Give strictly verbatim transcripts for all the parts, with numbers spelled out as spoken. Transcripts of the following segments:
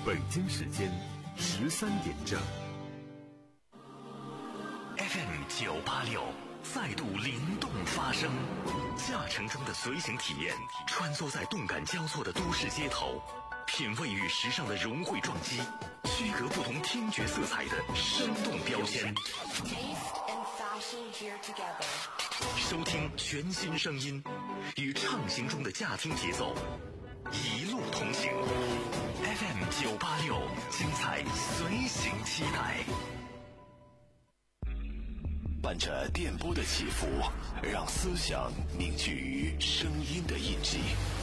北京时间十三点整。 F M 九八六再度灵动发声，驾乘中的随行体验，穿梭在动感交错的都市街头，品味与时尚的融汇撞击，区隔不同听觉色彩的生动标签。收听全新声音，与畅行中的驾听节奏一路同行。F M 九八六，精彩随行期待。 伴着电波的起伏，让思想凝聚于声音的印记，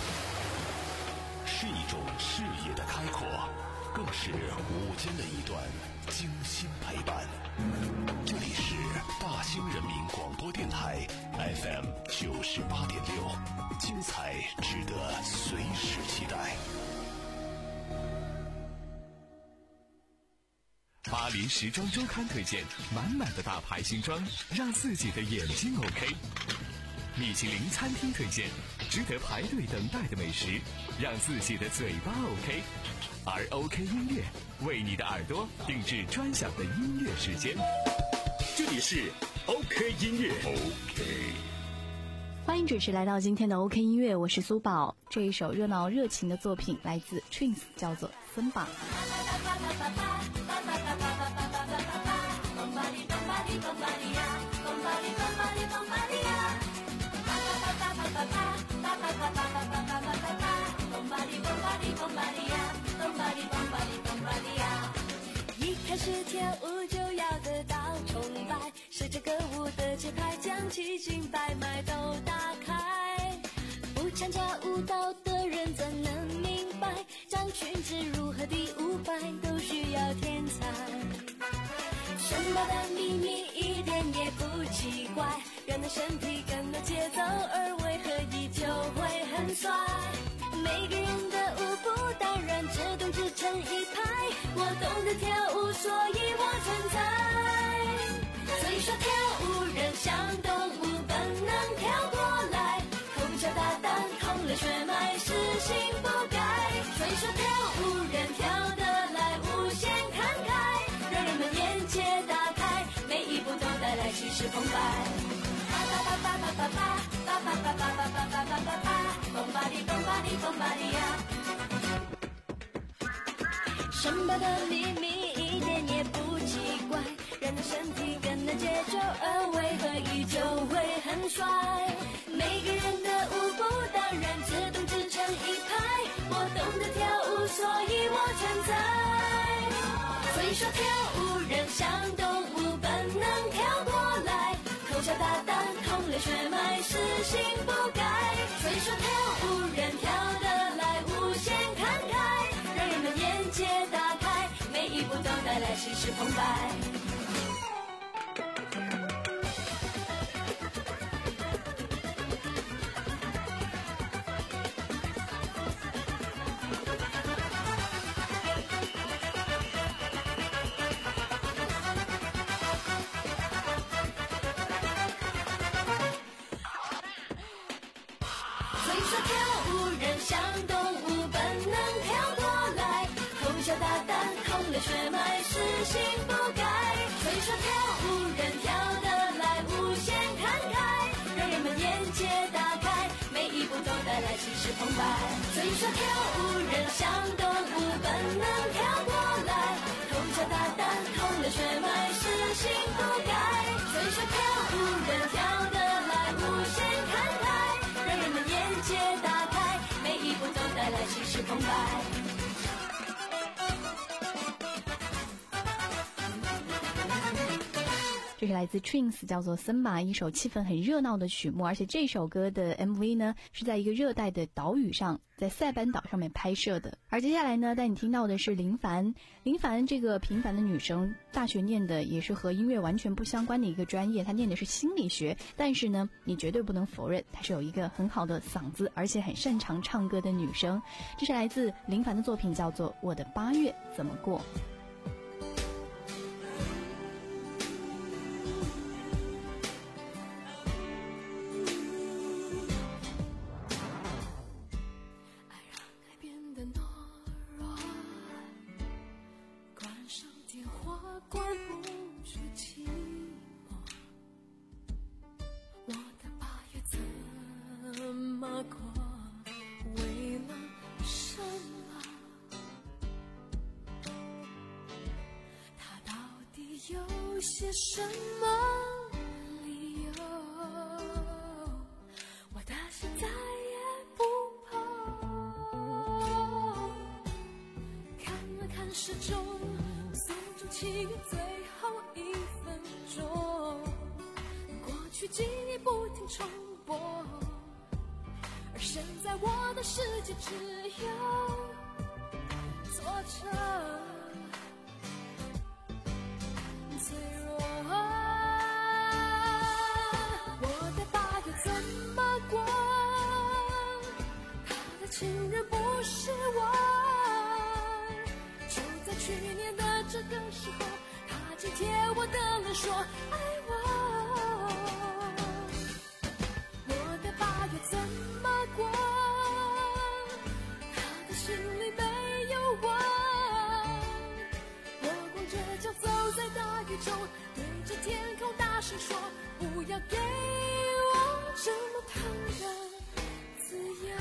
是一种视野的开阔，更是午间的一段精心陪伴。这里是大兴人民广播电台 F M 九十八点六，精彩值得随时期待。 巴黎时装周刊推荐满满的大牌新装，让自己的眼睛 OK。米其林餐厅推荐值得排队等待的美食，让自己的嘴巴 OK。而 OK 音乐为你的耳朵定制专享的音乐时间，这里是 OK 音乐。 OK， 欢迎准时来到今天的 OK 音乐，我是苏宝。这一首热闹热情的作品来自 Twins， 叫做森巴。 一开始跳舞就要得到崇拜，随着歌舞的节拍，将奇经百脉都打开。不参加舞蹈的人怎能明白，将裙子如何第五百都需要天才。森巴的秘密一点也不奇怪，人的身体跟了节奏，而为何依旧会很帅。每个人的舞步当然自动自成一派，我懂得跳舞，所以我存在。所以说跳舞人像动物，本能跳过来，口角大胆，空了血脉，死性不改。所以说跳舞人跳得来无限慷慨，让人们眼界打开，每一步都带来气势澎湃。巴巴巴巴巴巴巴巴巴巴巴巴巴巴巴巴，蹦巴哩蹦巴哩蹦巴哩呀！森巴的秘密一点也不奇怪，人的身体跟了节奏，而为何依旧会很帅？每个人的舞步当然自动自成一派，我懂得跳舞，所以我存在。所以说跳舞人像动物，本能跳过来，口角大胆，空了血脉，死性不改。所以说跳舞人跳得来无限慷慨，让人们眼界打开，每一步都带来气势澎湃。血脉死性不改，所以说跳舞人跳得来无限慷慨，让人们眼界打开，每一步都带来气势澎湃。所以说跳舞人像动物，本能跳过来，口角大胆，空了血脉，死性不改。所以说跳舞人跳得来无限慷慨，让人们眼界打开，每一步都带来气势澎湃。 这是来自 Twins 叫做森巴，一首气氛很热闹的曲目，而且这首歌的 M V 呢是在一个热带的岛屿上，在塞班岛上面拍摄的。而接下来呢带你听到的是林凡。林凡这个平凡的女生，大学念的也是和音乐完全不相关的一个专业，她念的是心理学，但是呢你绝对不能否认她是有一个很好的嗓子，而且很擅长唱歌的女生。这是来自林凡的作品，叫做《我的八月怎么过》。 电话关不住寂寞，我的八月怎么过？为了什么？他到底有些什么理由？我的心再也不碰。看了看时钟，送终七月最后一分钟，过去记忆不停重播，而现在我的世界只有挫折脆弱。我的八月怎么过？他的情人不是我，就在去年的这个时候，他紧贴我的脸说爱我。我的八月怎么过？他的心里没有我，我光着脚走在大雨中，对着天空大声说，不要给我这么疼的自由。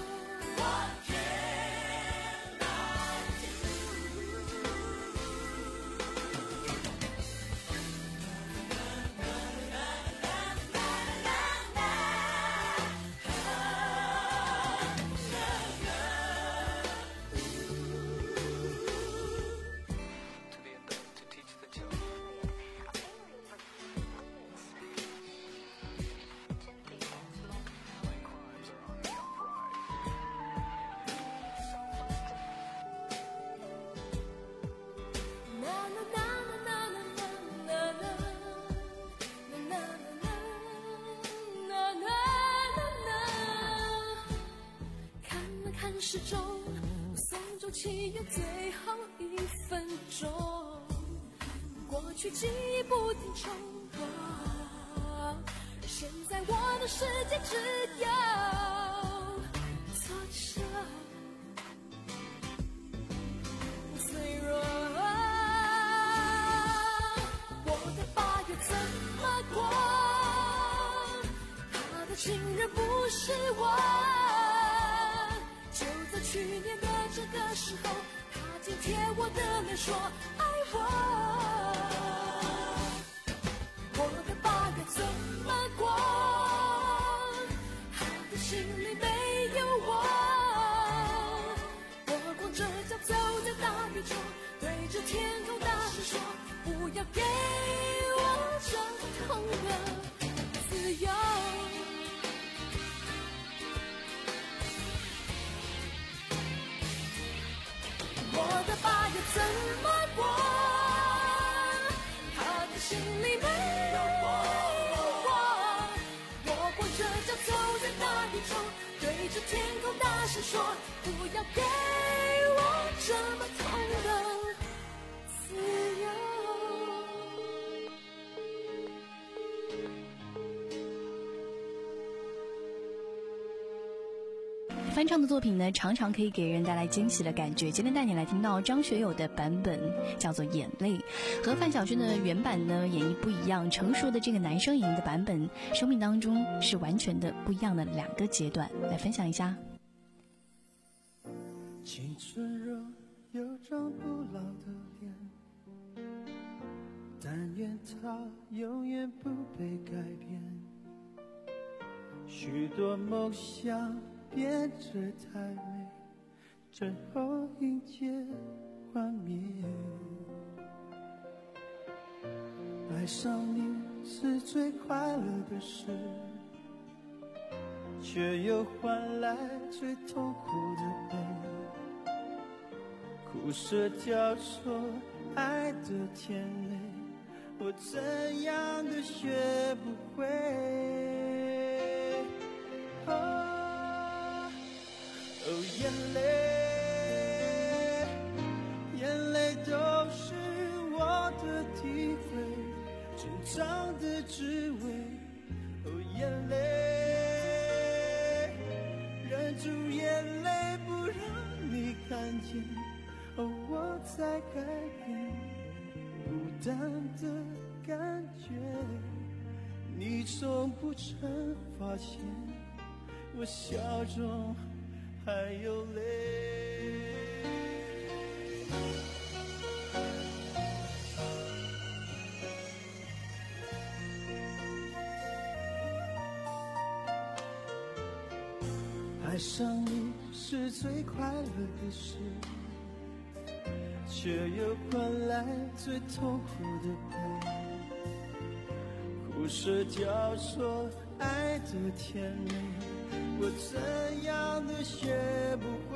时钟，送终七月最后一分钟，过去记忆不停重播，现在我的世界只有挫折脆弱。我的八月怎么过？他的情人不是我，去年的这个时候，他紧贴我的脸说爱我。我的八月怎么过？他的心里没有我，我光着脚走在大雨中，对着天空大声说，不要给我这痛的自由。我的八月怎么过？他的心里没有我，我光着脚走在大雨中，对着天空大声说，不要给我这么痛的自由。 翻唱的作品呢，常常可以给人带来惊喜的感觉。今天带你来听到张学友的版本，叫做《眼泪》，和范晓萱的原版呢演绎不一样。成熟的这个男生演绎的版本，生命当中是完全的不一样的两个阶段。来分享一下。 青春若有张不老的脸，但愿它永远不被改变。许多梦想变着太美，最后迎接幻灭。爱上你是最快乐的事，却又换来最痛苦的悲。苦涩交错，爱的甜美，我怎样都学不会。哦，哦，眼泪，眼泪都是我的体会，成长的滋味。哦，眼泪，忍住眼泪不让你看见。哦，我在改变。 孤单的感觉，你从不曾发现我笑中还有泪。爱上你是最快乐的事，却又换来最痛苦的悲。胡舌交错爱的甜美，我怎样都学不会。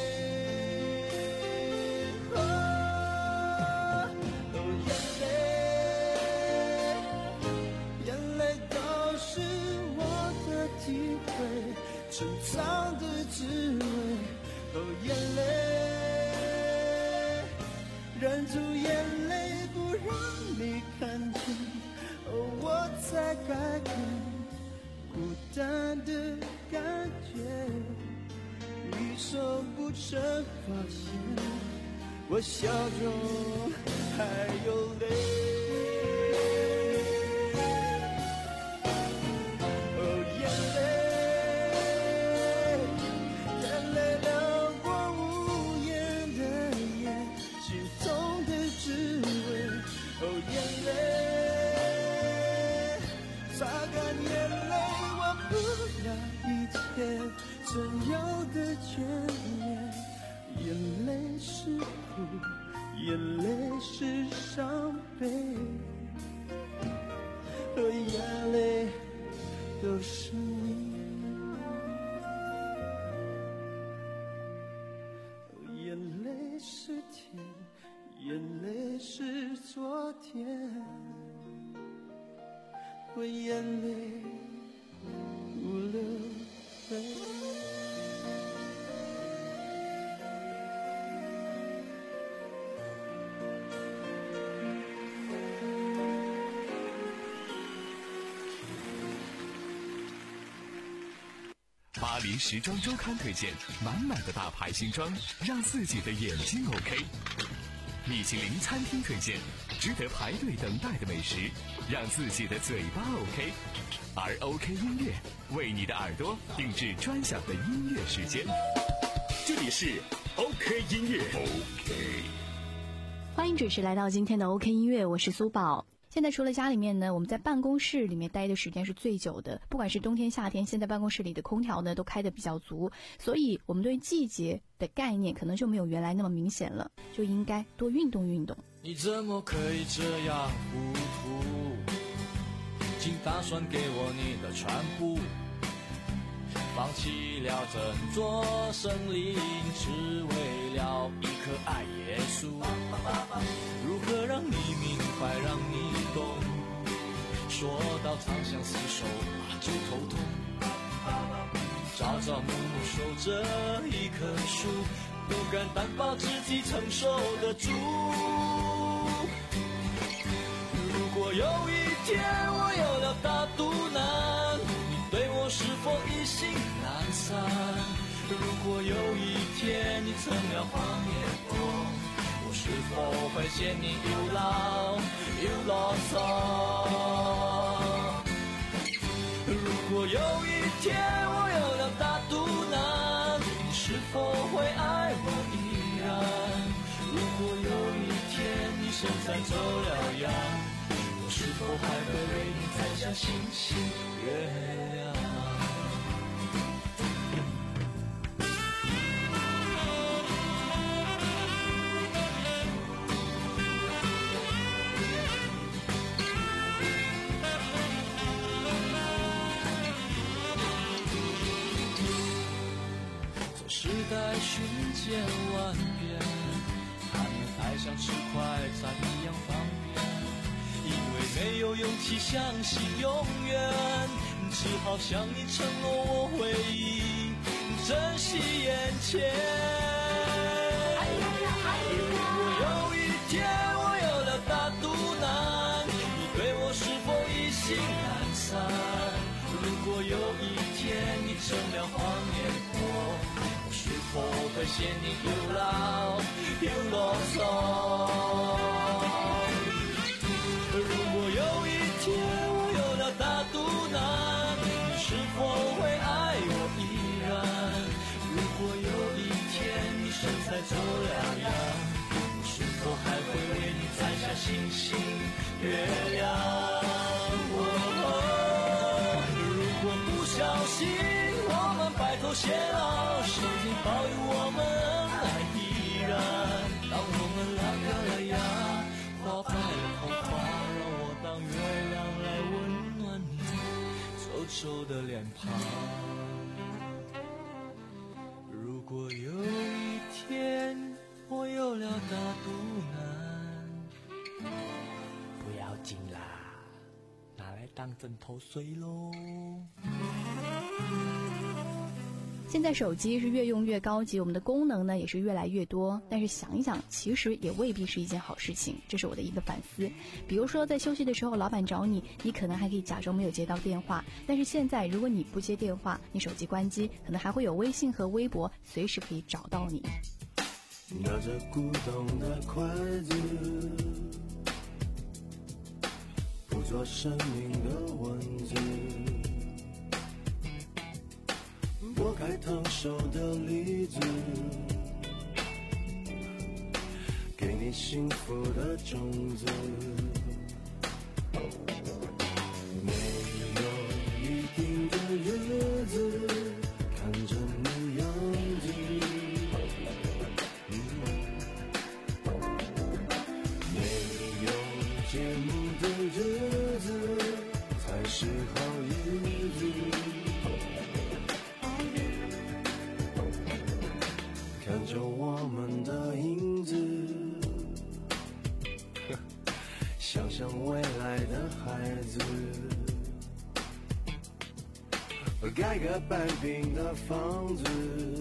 哦，眼泪，眼泪都是我的体会，珍藏的滋味。哦，眼泪，忍住眼泪不让你看见。哦，我在改变孤单的感觉，你从不曾发现我笑中还有泪。曾有的眷恋，眼泪是苦，眼泪是伤悲，和眼泪都是你，眼泪是甜，眼泪是昨天，和眼泪无了泪。 巴黎时装周刊推荐满满的大牌新装，让自己的眼睛 OK。米其林餐厅推荐值得排队等待的美食，让自己的嘴巴 OK。而 OK 音乐为你的耳朵定制专享的音乐时间。 这里是 OK 音乐 OK。 欢迎准时来到今天的 OK 音乐，我是苏宝。现在除了家里面呢，我们在办公室里面待的时间是最久的，不管是冬天夏天，现在办公室里的空调呢都开得比较足，所以我们对季节的概念可能就没有原来那么明显了，就应该多运动运动。 你怎么可以这样糊涂？请打算给我你的全部，放弃了整座森林，只为了一颗爱耶稣。如何让你明白，让你懂？说到长相厮守就头痛。朝朝暮暮守着一棵树，不敢担保自己承受得住。如果有一天我有了大肚腩，你对我是否意兴阑珊？如果有一天你成了黄面婆，我是否会嫌你又老又啰嗦？如果有一天我有了大肚腩，你是否会爱我依然？如果有一天你身材走了样，我是否还会为你摘下星星月亮？时代瞬间万变，谈恋爱像吃快餐一样方便，因为没有勇气相信永远，只好向你承诺我会珍惜眼前。如果有一天我有了大肚腩，你对我是否意兴阑珊？如果有一天你成了黄面婆，是否会嫌你又老又啰嗦？ 月亮。哦哦，如果不小心我们白头偕老，时间保佑我们恩爱依然。当我们拉掉了牙，花白了头发，让我当月亮来温暖你皱皱的脸庞。如果有一天我有了大肚腩，不要紧啦，拿来当枕头睡咯。 现在手机是越用越高级，我们的功能呢也是越来越多，但是想一想其实也未必是一件好事情，这是我的一个反思。比如说在休息的时候老板找你，你可能还可以假装没有接到电话，但是现在如果你不接电话，你手机关机，可能还会有微信和微博随时可以找到你。 拿着古董的筷子，捕捉生命的文字，剥开烫手的梨子，给你幸福的种子。没有一定的日子，看着你样子，没有节目的日子才是好日子。看着我们的影子，想象未来的孩子，盖个半平的房子，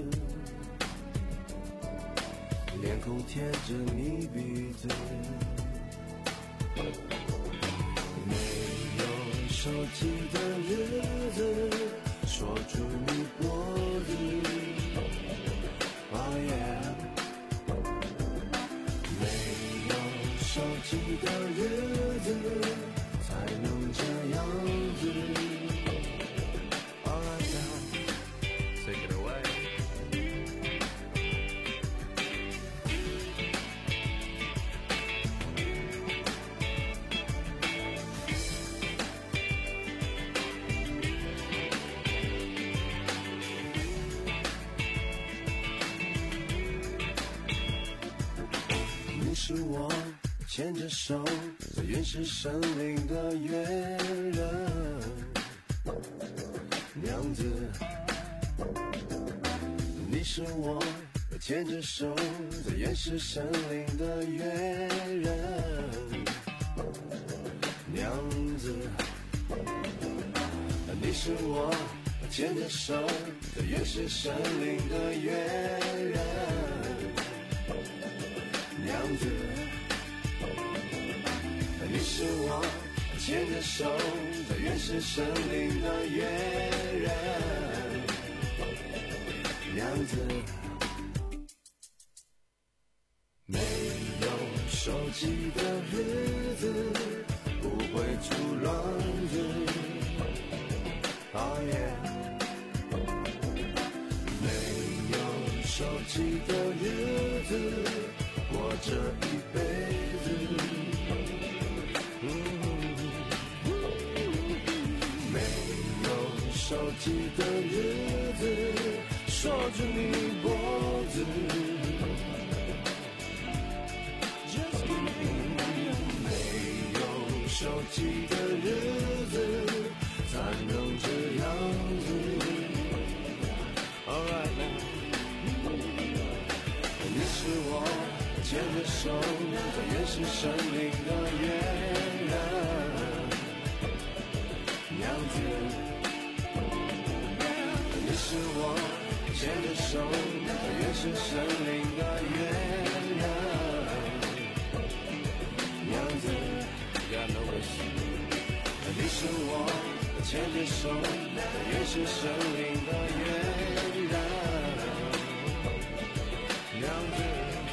脸孔贴着你鼻子。没有手机的日子，锁住你脖子。Oh yeah， 没有手机的日子才能这样子。Alright now, take it away。你是我牵着手在原始森林的越人娘子，你是我牵着手在原始森林的越人娘子，你是我牵着手在原始森林的越人娘子，你是我牵着手在原始森林的越人娘子。没有手机的日子不会出乱子。Oh yeah， 没有手机的日子过这一辈子，嗯，没有手机的日子锁住你脖子，没有手机的日子才能这样子。Alright now， 你是我牵着手在原始森林的越人娘子，你是我牵着手在原始森林的越人娘子，你是我牵着手在原始森林的越人娘子。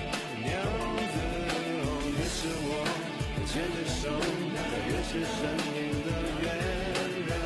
是我牵着手在原始森林的越人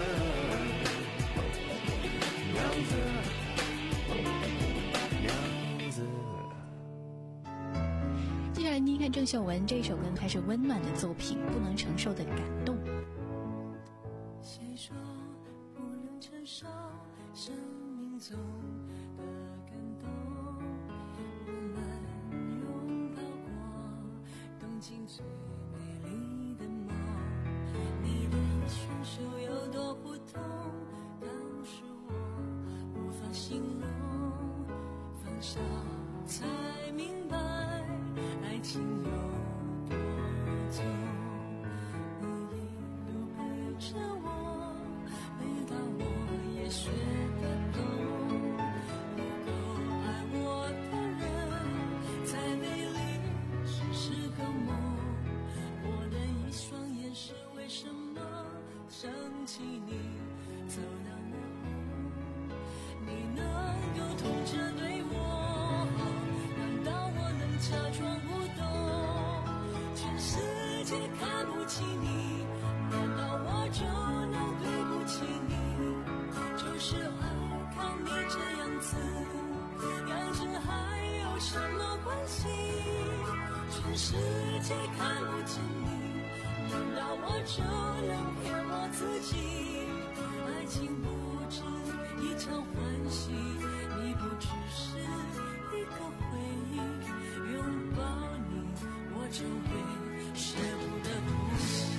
娘子，娘子。 接下来听看郑秀文这首歌开始温暖的作品，不能承受的感动。 谁说不能承受生命中的感动？我们拥抱过东京最美丽的梦，你的双手有多不同，当时我无法形容，放下才明白爱情有多痛。你一路陪着我，累到我也学得懂，不够爱我的人再美丽只是个梦。我的一双眼是为什么想起你走到那路，你能够痛着对我好，难道我能假装不懂？全世界看不起你，难道我就能对不起你？就是爱看你这样子，样子还有什么关系？全世界看不起你，难道我就能骗我自己？爱情不止一场欢喜，你不只是一个回忆，拥抱你我就会舍不得呼吸。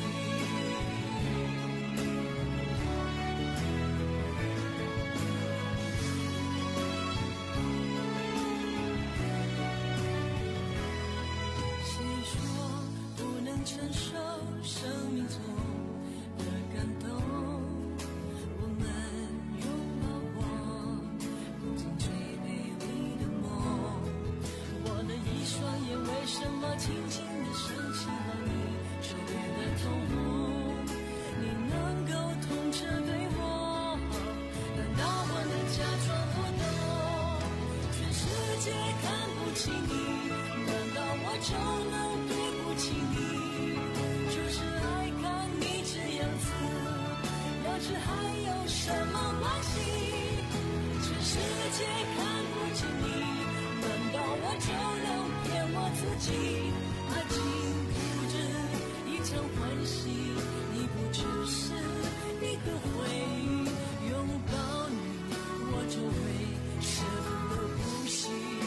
谁说不能承受生命中的感动？我们拥抱过东京最美丽的梦，我的一双眼为什么轻轻地升起了你周围的瞳孔？你能够痛着对我好，难道我能假装不懂？全世界看不起你，难道我就能对不起你？就是爱看你这样子，要是还有什么关系？全世界看不起你，难道我就能骗我自己？爱情不止一场欢喜，你不只是一个回忆，拥抱你我就会舍不得呼吸。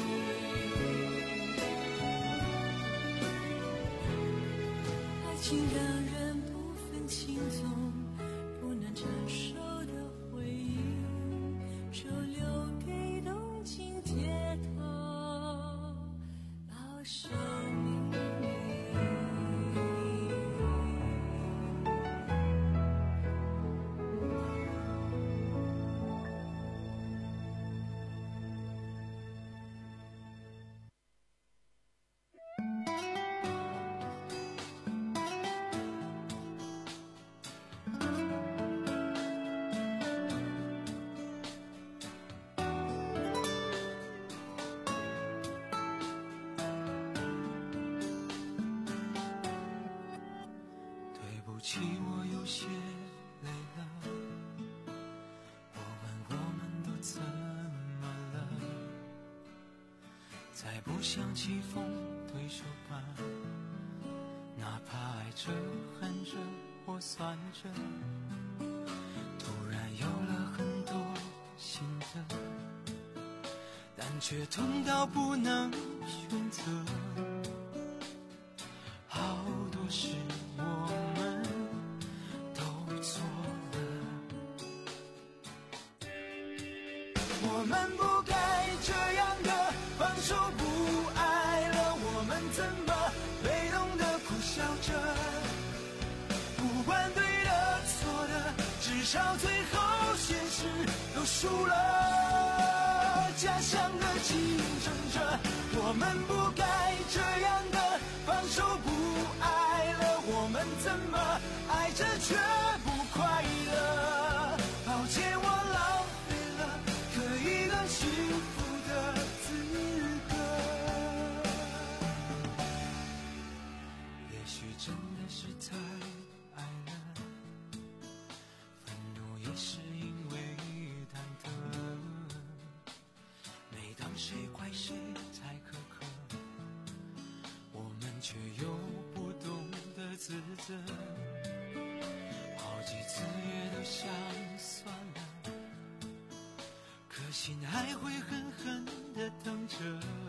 爱情让人不分轻重，不能承受的回忆，就留给东京铁塔老生命。对不起，我有些累了，我问我们都怎么了？再不想棋逢对手吧，哪怕爱着恨着或算着，突然有了很多心得，但却痛到不能选择。好多事我们都错了，我们不该这样的放手不爱了，我们怎么被动的苦笑着？不管对的错的，至少最后现实都输了。假想的竞争者，我们不该这样的放手不爱了，我们怎么爱着却不快乐？抱歉，我浪费了可以更幸福的资格。也许真的是太爱了，愤怒也是因为忐忑。每当谁怪谁太苛刻，我们却又不懂得自责，好几次也都想算了，可心还会狠狠地疼着，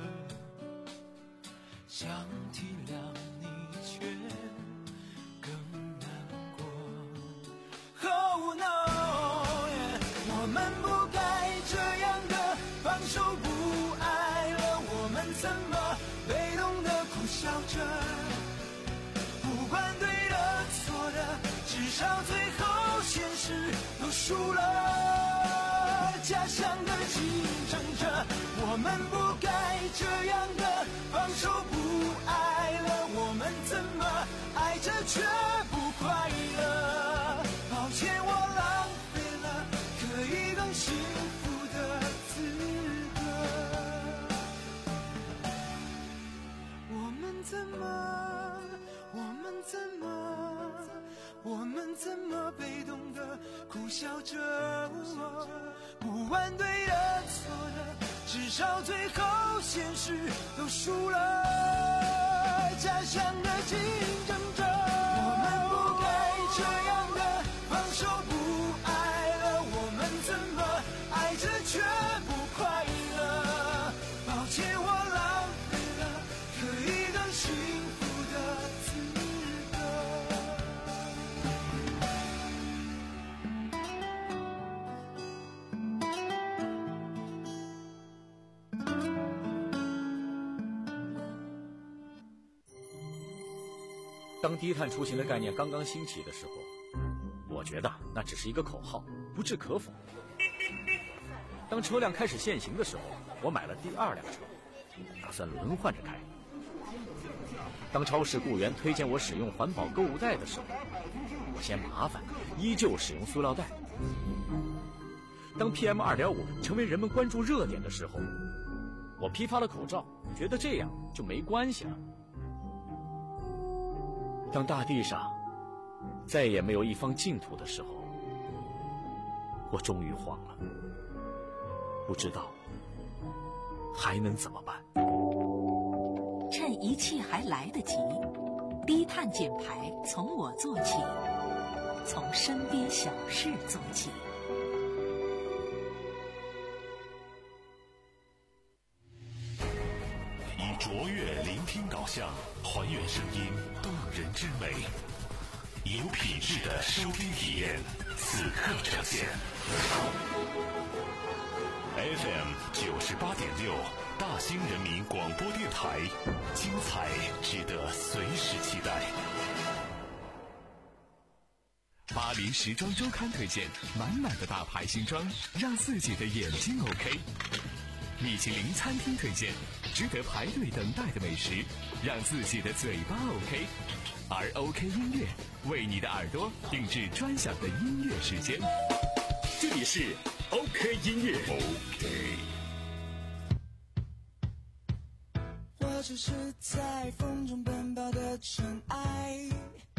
想体谅你却更难过。 Oh no， yeah， 我们不该这样的放手不爱了，我们怎么被动的苦笑着，不管对的错的，至少最后现实都输了。假想的竞争着，我们不该这样的放手不爱了，我们怎么爱着却不快乐？抱歉，我浪费了可以更幸福的资格。我们怎么，我们怎么，我们怎么被动的苦笑着？不管对的错的，至少最后现实都输了。假想的竞争着，我们不该这样的放手不爱了，我们怎么爱着却不快乐？抱歉，我浪费了可以更幸福的资当低碳出行的概念刚刚兴起的时候，我觉得那只是一个口号，不置可否。当车辆开始限行的时候，我买了第二辆车，打算轮换着开。当超市雇员推荐我使用环保购物袋的时候，我嫌麻烦，依旧使用塑料袋。当 P M 二点五 成为人们关注热点的时候，我批发了口罩，觉得这样就没关系了。当大地上再也没有一方净土的时候，我终于慌了，不知道还能怎么办。 趁一切还来得及，低碳减排从我做起，从身边小事做起。 以卓越聆听导向，还原声音动人之美，有品质的收听体验，此刻呈现。F M 九十八点六，大兴人民广播电台，精彩值得随时期待。 巴黎时装周刊推荐满满的大牌新装，让自己的眼睛 OK。米其林餐厅推荐值得排队等待的美食，让自己的嘴巴 OK。而 OK 音乐为你的耳朵定制专享的音乐时间，这里是 OK 音乐。OK。 我只是在风中奔跑的尘埃，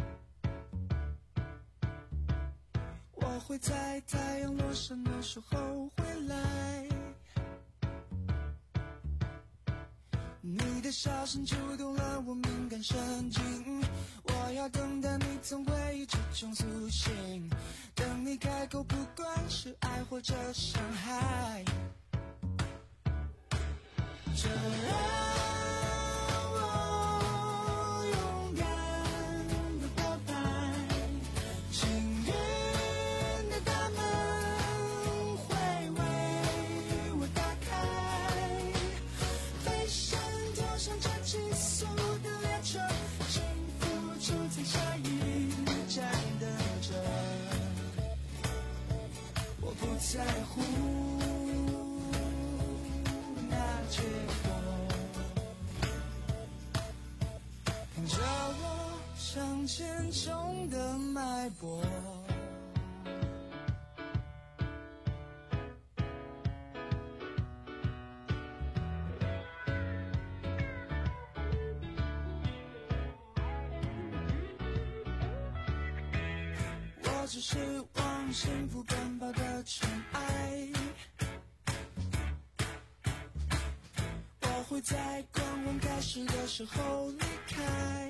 我会在太阳落山的时候回来。你的笑声触动了我敏感神经，我要等待你从回忆之中苏醒，等你开口，不管是爱或者伤害，这让我勇敢的告白，幸运的大门会为我打开，飞升跳上这急速的列车，幸福就在下一站等着，我不在乎那结果，看着我向前冲的脉搏。我只是往幸福奔跑的尘埃，我会在光光开始的时候离开， 开。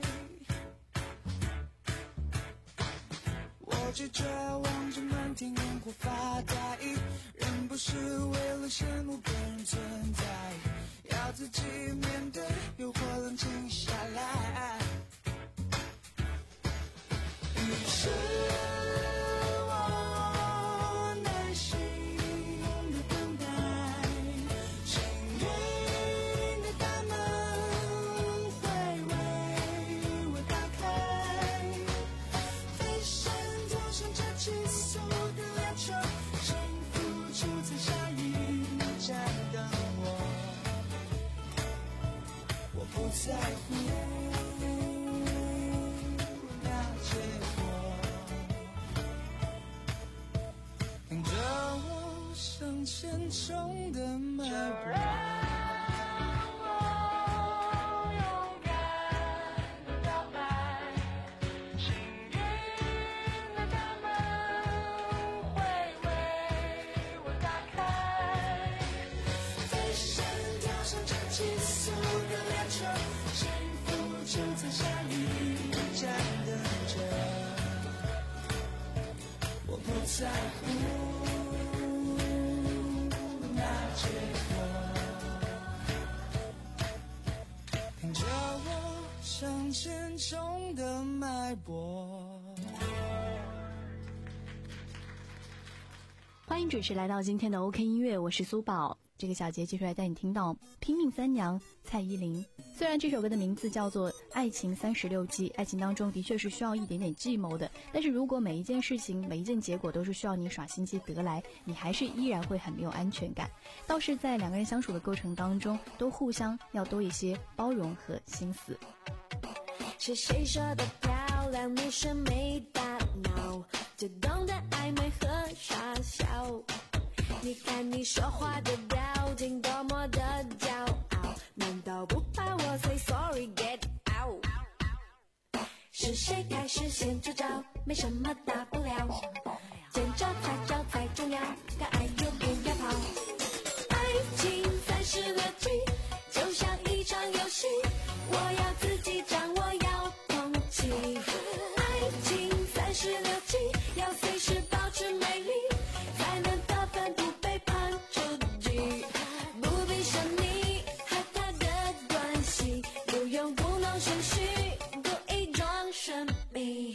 我拒绝望着满天烟火发呆，人不是为了羡慕别人存在，要自己面对诱惑冷静下来。于是我耐心的等待，幸运的大门会为我打开，飞身跳上这急速的列车，幸福就在下一站等我，我不在乎向前冲的脉搏，在乎那结果，听着我向前冲的脉搏。 欢迎准时来到今天的 OK 音乐，我是苏宝。这个小节接出来带你听到拼命三娘蔡依林。虽然这首歌的名字叫做爱情三十六计，爱情当中的确是需要一点点计谋的，但是如果每一件事情每一件结果都是需要你耍心机得来，你还是依然会很没有安全感。倒是在两个人相处的过程当中，都互相要多一些包容和心思。 是谁说的漂亮女生没大脑，就懂得暧昧和傻笑，你看你说话的表情多么的骄傲，难道不怕我 say sorry get out？ 是谁开始先出招，没什么大不了，见招拆招才重要，敢爱就不要跑。爱情三十六计，就像一场游戏，我要自己掌握，要勇气。爱情三十六计，要随时保持美丽，才能得分不被判出局。不必想你和他的关系，不用故弄玄虚，故意装神秘。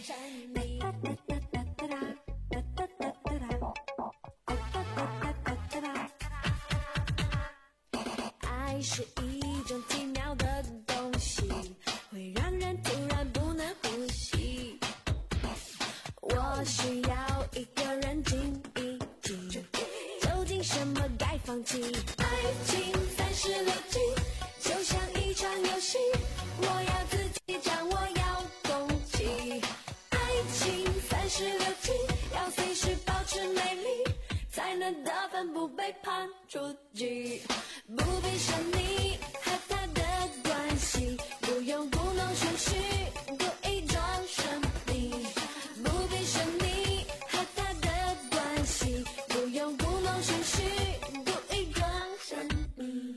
爱是一种奇妙的东西，会让人突然不能呼吸。我需要一个人静一静，究竟什么该放弃？爱情三十六计，就像一场游戏，我要自己掌握，要勇气。爱情三十六计，要随时保持美丽，才能得分不被判出局。不必想你和他的关系，不用故弄玄虚，故意装神秘。不必想你和他的关系，不用故弄玄虚，故意装神秘。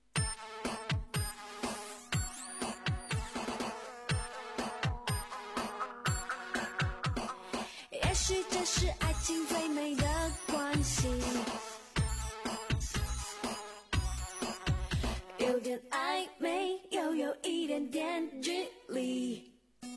也许这是爱情最美的关系，有点暧昧，又有一点点距离。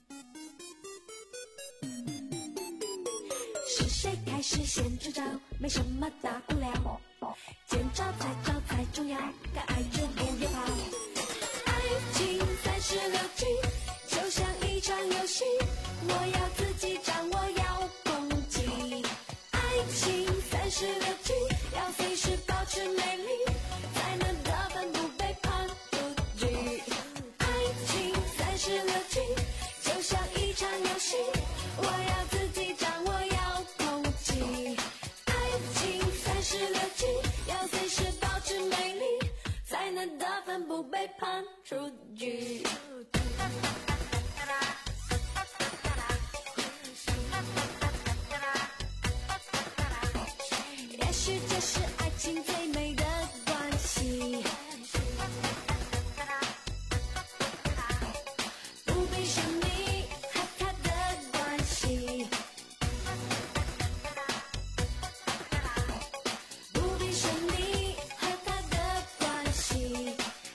是谁开始先出招，没什么大不了，见招拆招才重要，敢爱就不要跑。爱情三十六计，就像一场游戏，我要自己掌握，要攻击。爱情三十六计，要随时保持美丽，才能得分不被判出局。爱情三十六计，就像一场游戏，我要自己掌握，要攻击。爱情三十六计，要随时保持美丽，才能得分不被判出局。 必是你和他的关系，不必是你和他的关系。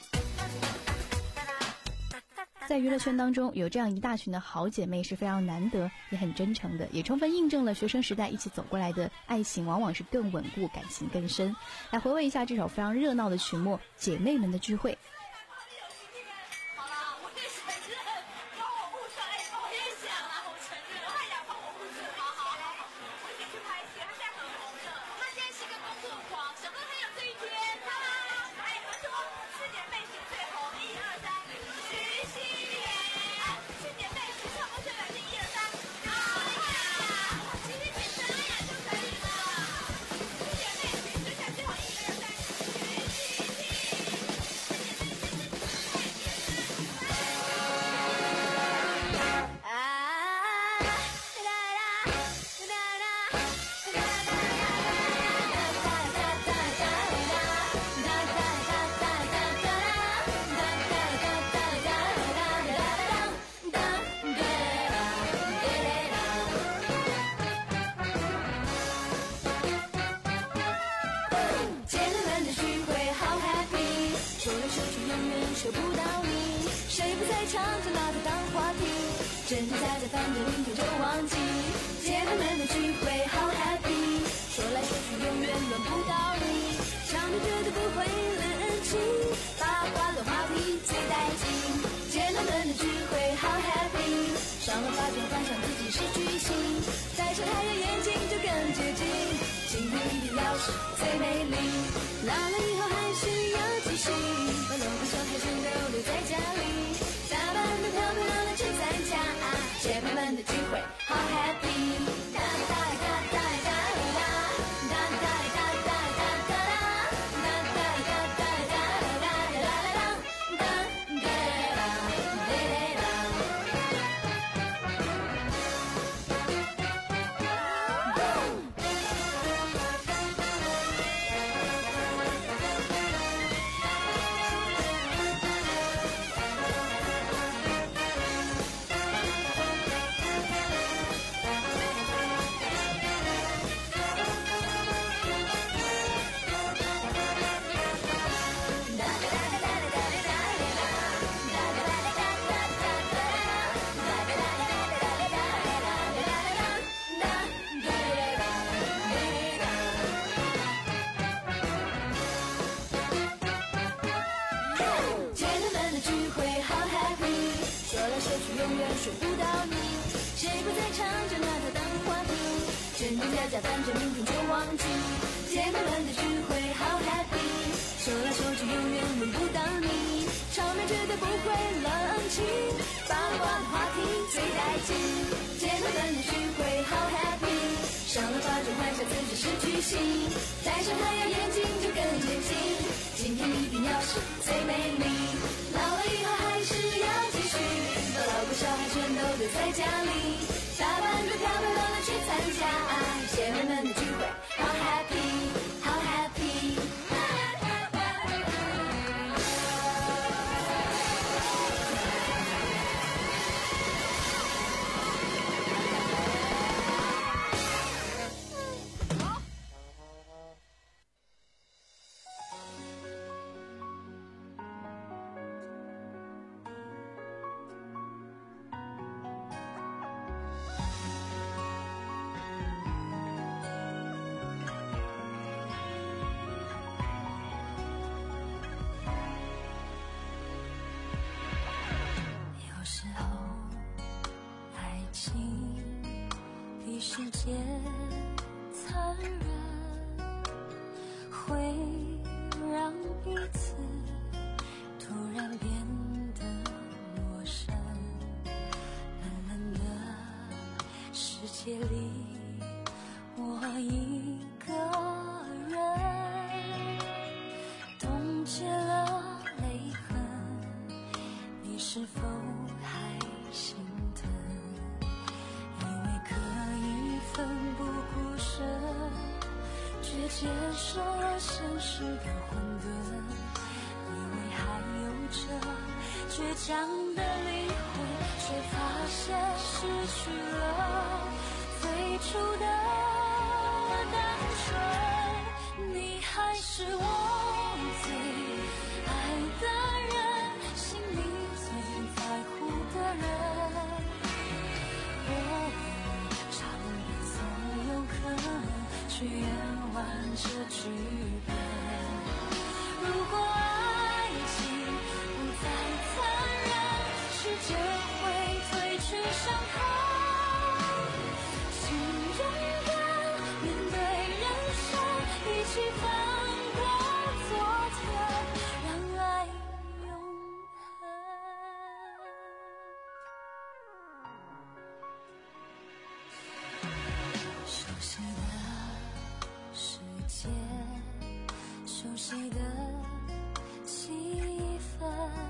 在娱乐圈当中，有这样一大群的好姐妹是非常难得，也很真诚的，也充分印证了学生时代一起走过来的爱情往往是更稳固，感情更深。来回味一下这首非常热闹的曲目《姐妹们的聚会》。 好了，我也承认，帮我不帅，我也想啊，我承认，他也帮我不帅，好好好好，我一起去拍戏，他现在很红的，他现在是个工作狂，想到他有这一天，他哎，他说四姐妹型最红，一二三，徐熙媛，四姐妹型唱过最难听，一二三，好呀，其实简单呀就可以了，四姐妹型最想最好，一二三，徐熙媛。 姐妹们的聚会好 happy， 说来说去永远说不到你，谁不在场就拿它当话题，真真假假反正明天就忘记。姐妹们的聚会好 happy， 说来说去永远轮不到你，场面绝对不会冷清，八卦的话题最带劲。姐妹们的聚会好 happy， 上了发就幻想自己是巨星，戴上太阳眼镜就更接近，今天一定要是最美丽，老了以后还是要继续，把老公小孩全都留在家里，打扮得漂漂亮亮去参加姐妹们的聚会，好 happy。哒哒哒哒哒哒，哒哒哒哒哒哒哒，哒哒哒哒哒哒哒啦啦啦，哒哒啦嘞嘞啦。姐妹们的聚会好 happy， 说来说去永远说不到你，谁不在场就拿它当话题，真真假假反正明天就忘记。姐妹们的聚会好 happy， 说来说去永远轮不到你，场面绝对不会冷清，八卦的话题最带劲。姐妹们的聚会好 happy， 上了发就幻想自己是巨星，戴上太阳眼镜就更接近，今天一定要是最美丽，老了以后还是要继续，把老婆小孩全都留在家里，打扮得漂漂亮亮去参加姐妹们的聚会，好 happy， 好 happy。 有时候，爱情比世界残忍，会让彼此突然变得陌生。冷冷的世界里，我一个人冻结了泪痕，你是否还心疼？以为可以奋不顾身，却接受了现实的混沌。以为还有着倔强的灵魂，却剧本。如果爱情不再残忍，世界会褪去伤痕。请勇敢面对人生，一起翻过昨天，让爱永恒。熟悉的世界，熟悉的气氛，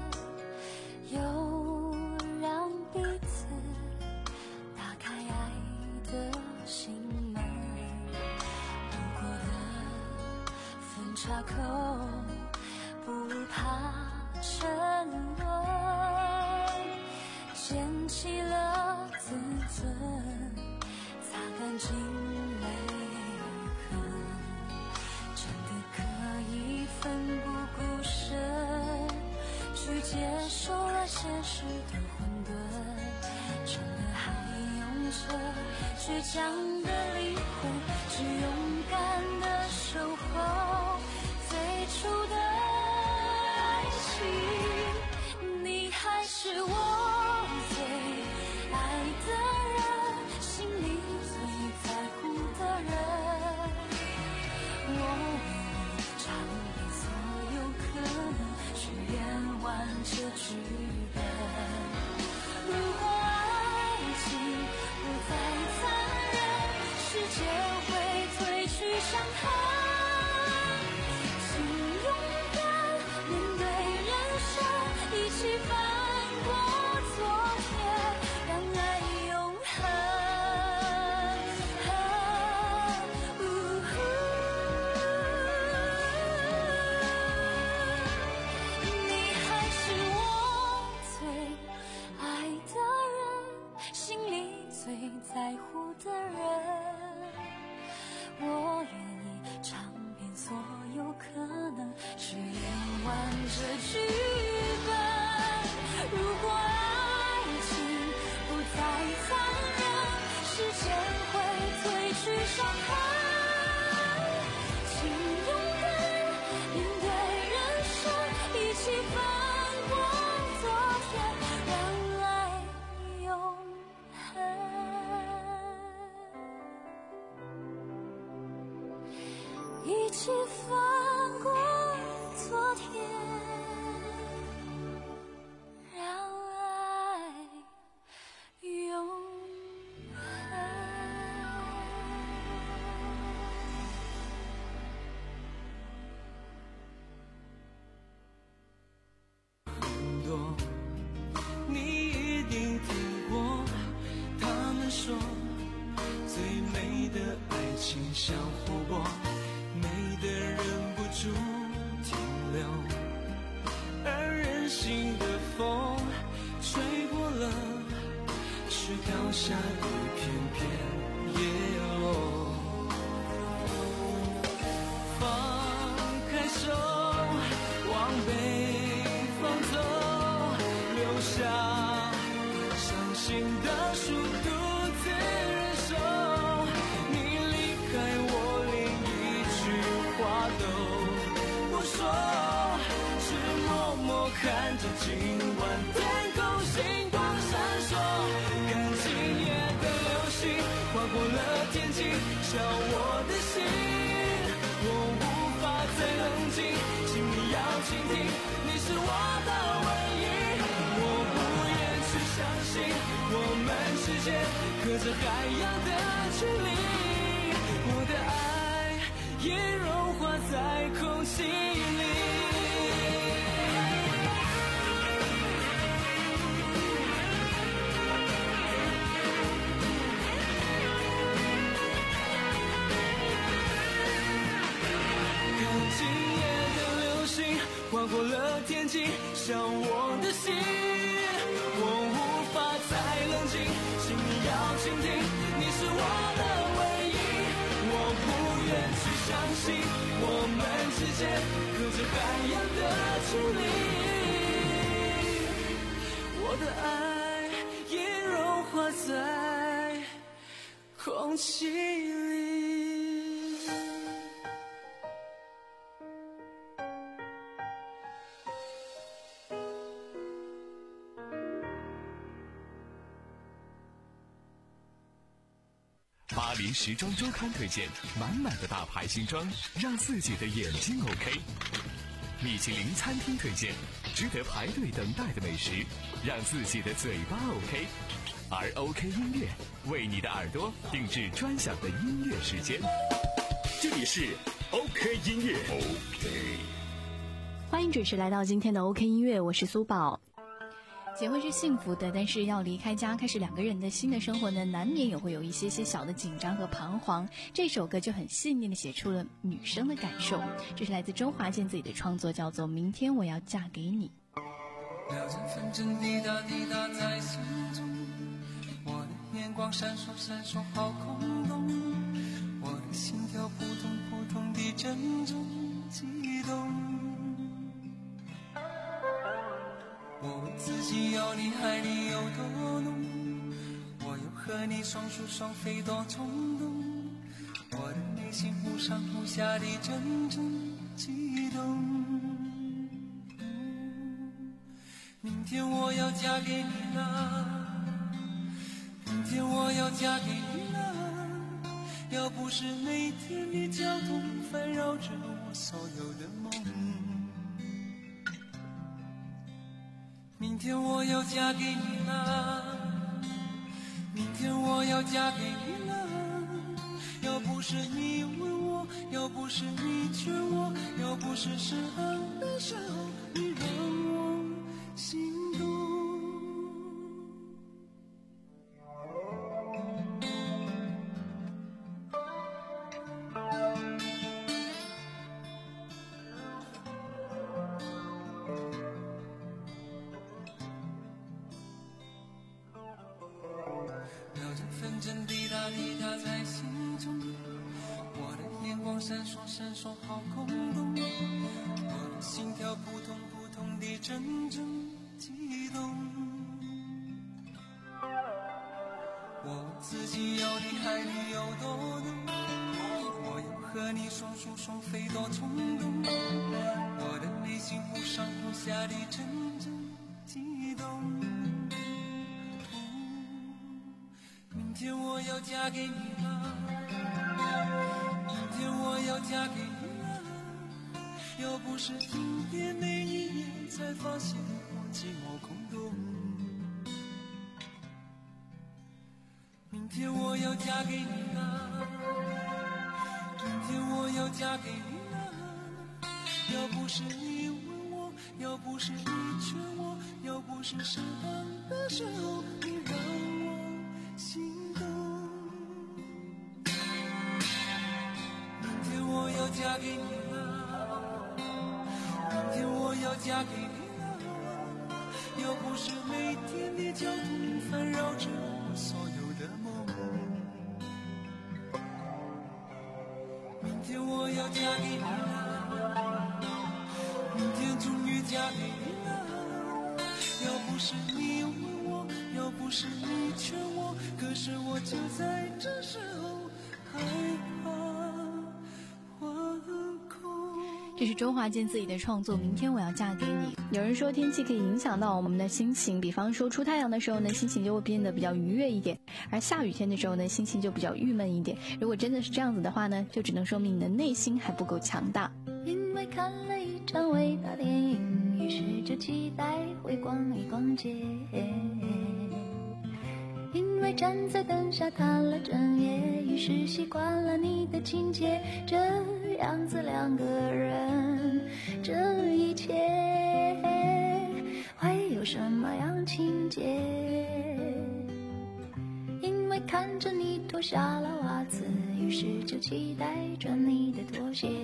又让彼此打开爱的心门。路过的分岔口，不怕沉沦，捡起了自尊，擦干净泪痕，真的可以奋不顾身去接受了现实的混沌，真的还有着倔强的灵魂，去勇敢的守候最初的爱情。你还是我最爱的人，心里最在乎的人，我为你尝遍所有可能，去演完这剧本。如果爱情不再残忍，世界会褪去伤痕。请勇敢面对人生，一起翻过昨天，让爱永恒。你还是我最爱的人，心里最在乎的人，我愿意尝遍所有可能，去演完这剧本。如果爱情不再残忍，时间会褪去伤痕。请勇敢面对人生，一起翻过昨天，让爱永恒。一起翻过昨天，让爱永恒。 很多你一定听过，他们说最美的爱情像火锅，美的忍不住停留，而任性的风吹过了，却掉下一片片叶落。放开手，往北方走，留下伤心的树独自忍受。你离开我，连一句话都不说，只默默看着今晚天空星光闪烁。看今夜的流星划过了天际，笑我的心，我无法再冷静，请你要倾听，你是我的唯一。我不愿去相信，我们之间隔着海洋的距离，我的爱也融化在空气里。今夜的流星划过了天际，笑我的心，我无法再冷静，请你要倾听，你是我的唯一。我不愿去相信，我们之间隔着海洋的距离，我的爱也融化在空气里。 巴黎时装周刊推荐满满的大牌新装，让自己的眼睛 OK。米其林餐厅推荐值得排队等待的美食，让自己的嘴巴 OK。而 OK 音乐为你的耳朵定制专享的音乐时间。 这里是 OK 音乐 OK。 欢迎准时来到今天的 OK 音乐，我是苏宝。结婚是幸福的，但是要离开家开始两个人的新的生活呢，难免也会有一些些小的紧张和彷徨。这首歌就很细腻的写出了女生的感受，这是来自周华健自己的创作，叫做《明天我要嫁给你》。 秒针分针滴答滴答在心中，我的眼光闪烁闪烁好空洞，我的心跳扑通扑通地阵阵激动，我问自己要你爱你有多浓，我又和你双宿双飞多冲动，我的内心忽上忽下地阵阵激动。明天我要嫁给你了，明天我要嫁给你了，要不是每天的交通烦扰着我所有的梦。明天我要嫁给你了，明天我要嫁给你了，要不是你问我，要不是你劝我，要不是适当的时候你让我心动。分针滴答滴答在心中，我的眼光闪烁闪烁好空洞，我的心跳扑通扑通地阵阵激动，我问自己要你爱你有多浓，我又和你双宿双飞多冲动，我的内心忽上忽下地阵阵激动。明天我要嫁给你了，明天我要嫁给你了，要不是今天那一夜才发现我寂寞空洞。明天我要嫁给你了，明天我要嫁给你了，要不是你问我，要不是你劝我，要不是适当的时候你让我心动。明天我要嫁给你了，明天我要嫁给你了，要不是每天的交通烦扰着我所有的梦。明天我要嫁给你了，明天终于嫁给你了，要不是你问我，要不是你劝我，可是我就在这时候害怕。 这是周华健自己的创作《明天我要嫁给你》。有人说天气可以影响到我们的心情，比方说出太阳的时候呢，心情就会变得比较愉悦一点，而下雨天的时候呢，心情就比较郁闷一点。如果真的是这样子的话呢，就只能说明你的内心还不够强大。 因为看了一场伟大电影，于是就期待会逛一逛街，因为站在灯下谈了整夜，于是习惯了你的情节，这样子两个人，这一切会有什么样情节？因为看着你脱下了袜子，于是就期待着你的拖鞋，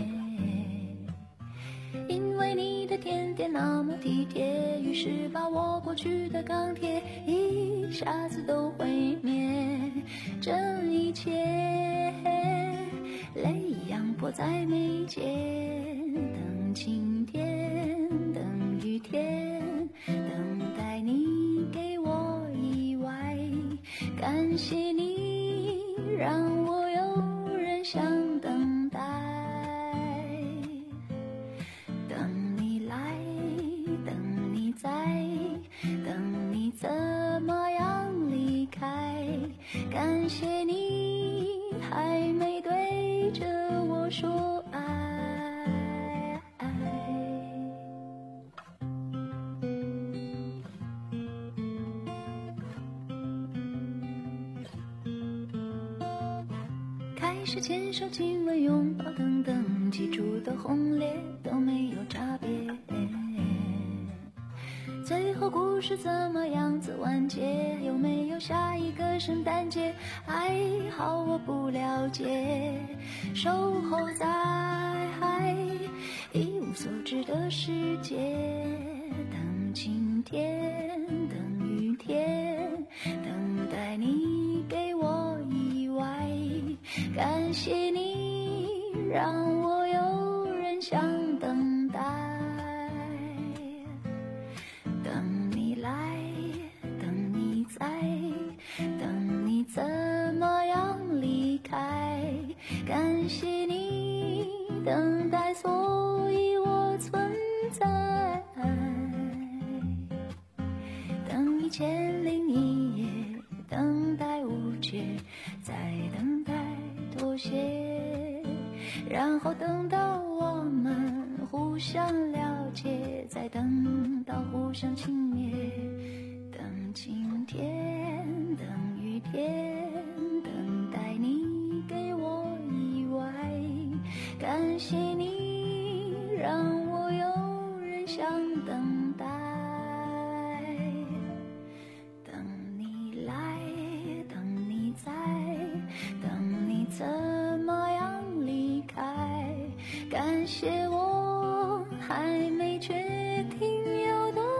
因为你的甜点那么体贴，于是把我过去的钢铁一下子都毁灭，这一切泪一样迫在眉间，等晴天，等雨天，等待你给我意外，感谢你让我有人想等待，等你来，等你在，等你怎么样离开，感谢你还没对着我说爱。开始牵手、亲吻、拥抱等等，记住的红烈都没有差别。最后故事怎么样子完结？有没有下一个圣诞节？还好我不了解，守候在一无所知的世界，等晴天，等雨天，等待你给我意外。感谢你让我有人想等待，等你来，等你在，等你怎么样离开。感谢你等待，所以我存在。等一千零一夜，等待无解，再等待妥协，然后等到我们互相了解，再等到互相轻蔑。等晴天，等雨天，等待你给我意外。感谢你让我有人想等待，等你来，等你在，等你怎么样离开。感谢我还没决定有多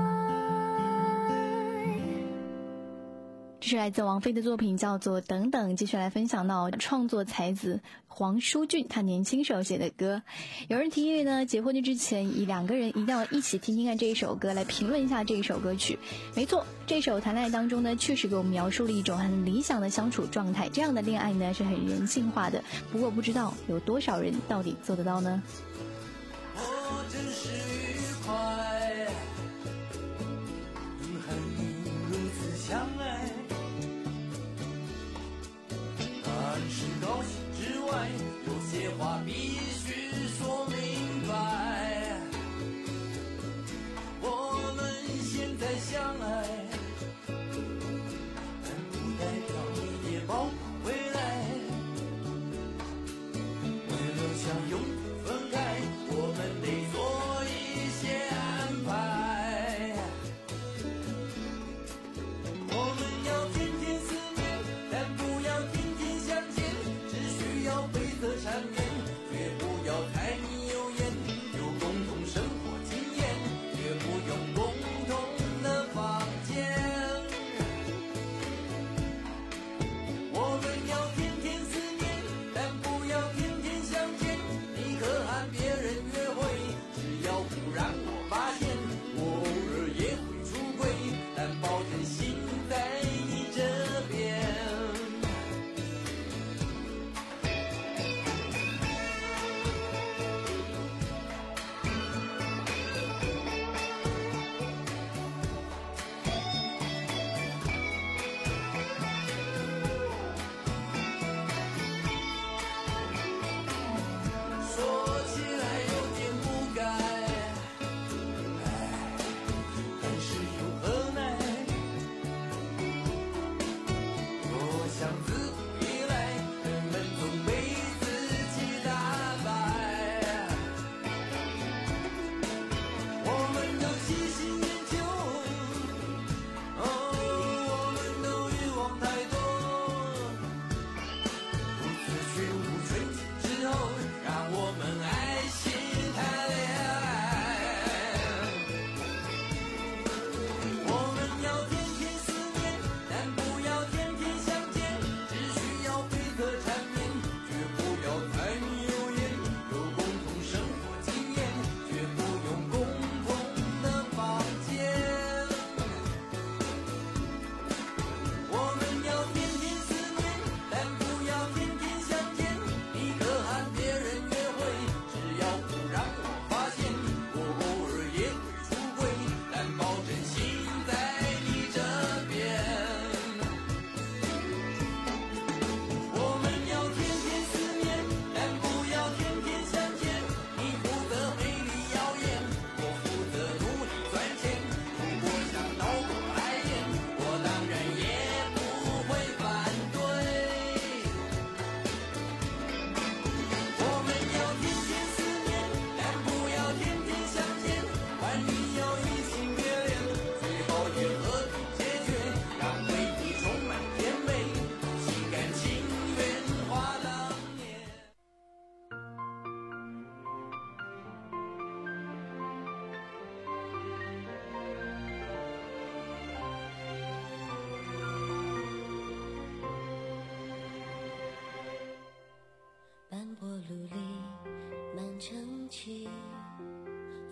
爱。 这是来自王菲的作品，叫做《等等》。继续来分享到创作才子黄舒骏他年轻时候写的歌。有人提议呢，结婚之前以两个人一定要一起听听看这一首歌，来评论一下这一首歌曲。没错，这首谈恋爱当中呢，确实给我们描述了一种很理想的相处状态。这样的恋爱呢，是很人性化的。不过不知道有多少人到底做得到呢？ 我真是愉快，和你如此相爱，但是高兴之外，有些话必须说明白。我们现在相爱，但不代表你也保护回来。为了相拥分开，我们得做一些安排。我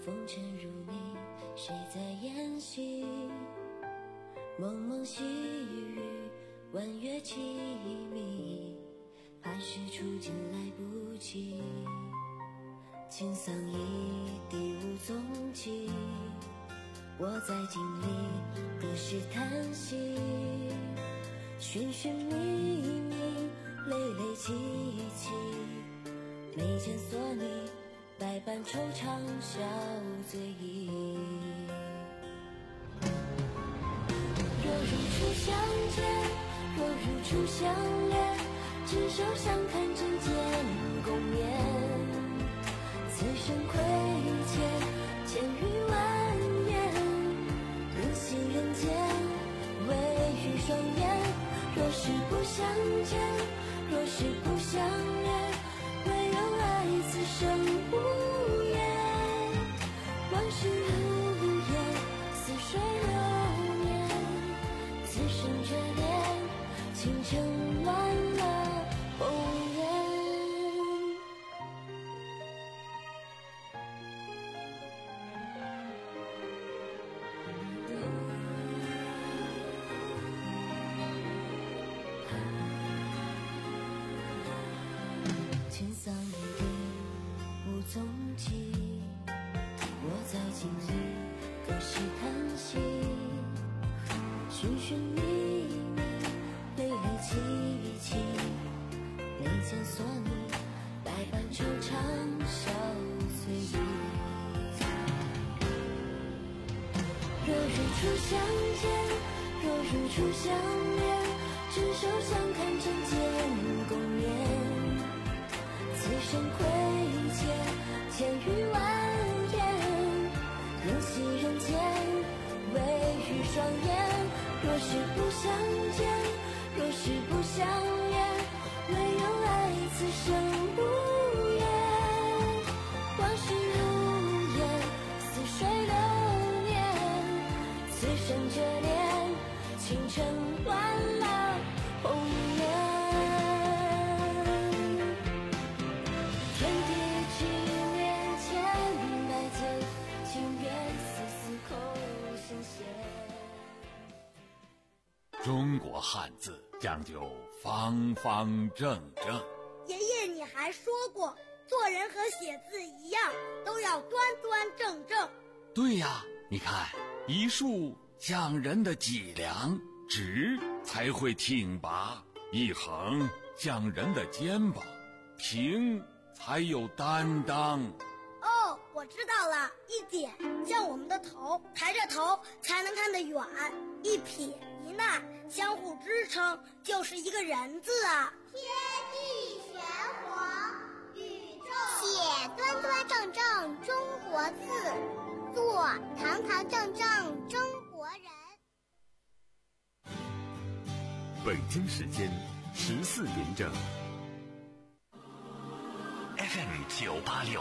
风尘如你，谁在演戏？蒙蒙细雨，弯月凄迷，怕是初见来不及。青桑一地无踪迹，我在井里何时叹息？寻寻觅觅，泪泪凄凄，眉间锁你，百般惆怅笑醉意。若如初相见，若如初相恋，执手相看针尖共眠。此生亏欠千余万言，可惜人间唯余双眼。若是不相见，若是不相恋，唯有爱此生无言。往事无言，似水流年，此生眷恋，倾城乱了红颜。青桑一地无踪迹，我在井里何时叹息？寻寻觅觅，泪泪凄凄，眉间锁你，百般惆怅笑随意。若如初相见，若如初相恋，执手相看针尖共眠。此生亏欠千余万言，可惜人间唯余双眼。若是不相见，若是不相恋，唯有爱此生无言。往事无言，似水流年，此生眷恋，倾城乱了红颜。 中国汉字讲究方方正正。 爷爷，你还说过，做人和写字一样，都要端端正正。 对呀，你看，一竖讲人的脊梁，直才会挺拔；一横讲人的肩膀，平才有担当。 哦，我知道了，一点像我们的头，抬着头才能看得远；一撇一捺相互支撑，就是一个人字啊。 天地玄黄，宇宙写端端正正中国字，做堂堂正正中国人。 北京时间十四点整。 F M 九八六